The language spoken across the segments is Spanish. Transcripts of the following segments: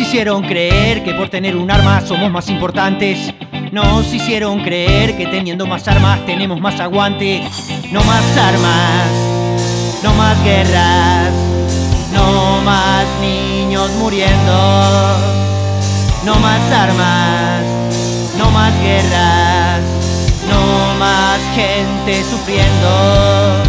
hicieron creer que por tener un arma somos más importantes. Nos hicieron creer que teniendo más armas tenemos más aguante. No más armas, no más guerras, no más niños muriendo. No más armas, no más guerras, no más gente sufriendo.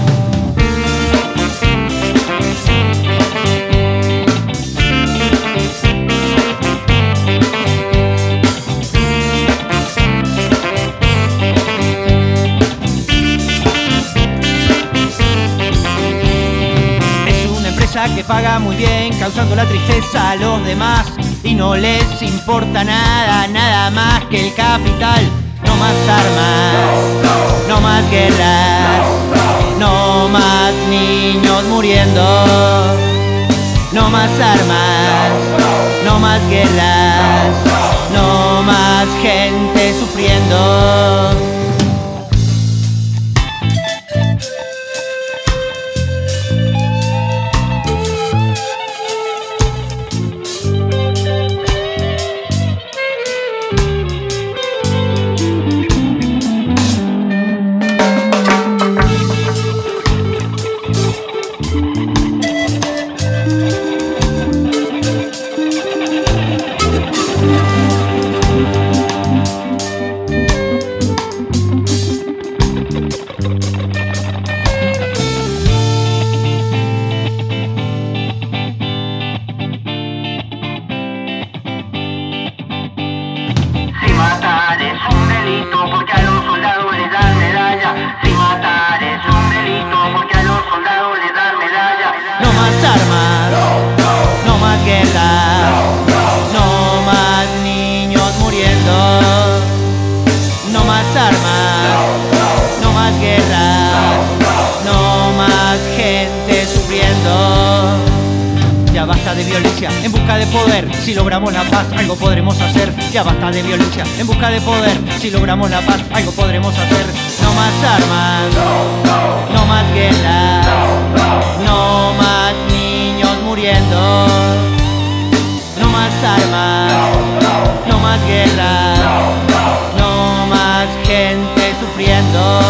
Que paga muy bien, causando la tristeza a los demás, y no les importa nada, nada más que el capital. No más armas, no más guerras, no más niños muriendo. No más armas, no más guerras, no más gente sufriendo. Matar es un delito porque a los soldados les dan medalla. Si matar es un delito porque a los soldados les dan medalla. No más armas, no más guerras, no más niños muriendo. No más armas, no más guerras, no más gente sufriendo. Ya basta de violencia en busca de poder. Si logramos la paz, algo podremos hacer. Ya basta de violencia en busca de poder. Si logramos la paz, algo podremos hacer. No más armas, no más guerras, no más niños muriendo. No más armas, no más guerras, no más gente sufriendo.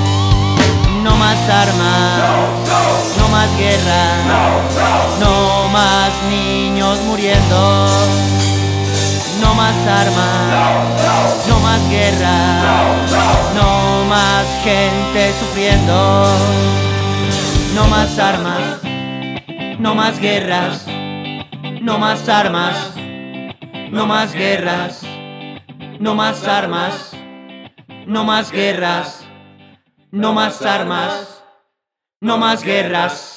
No más armas, no más guerras, no más niños muriendo. No más armas, no más guerras, no más gente sufriendo. No más armas, no más guerras, no más armas, no más guerras, no más armas, no más guerras, no más armas, no más guerras.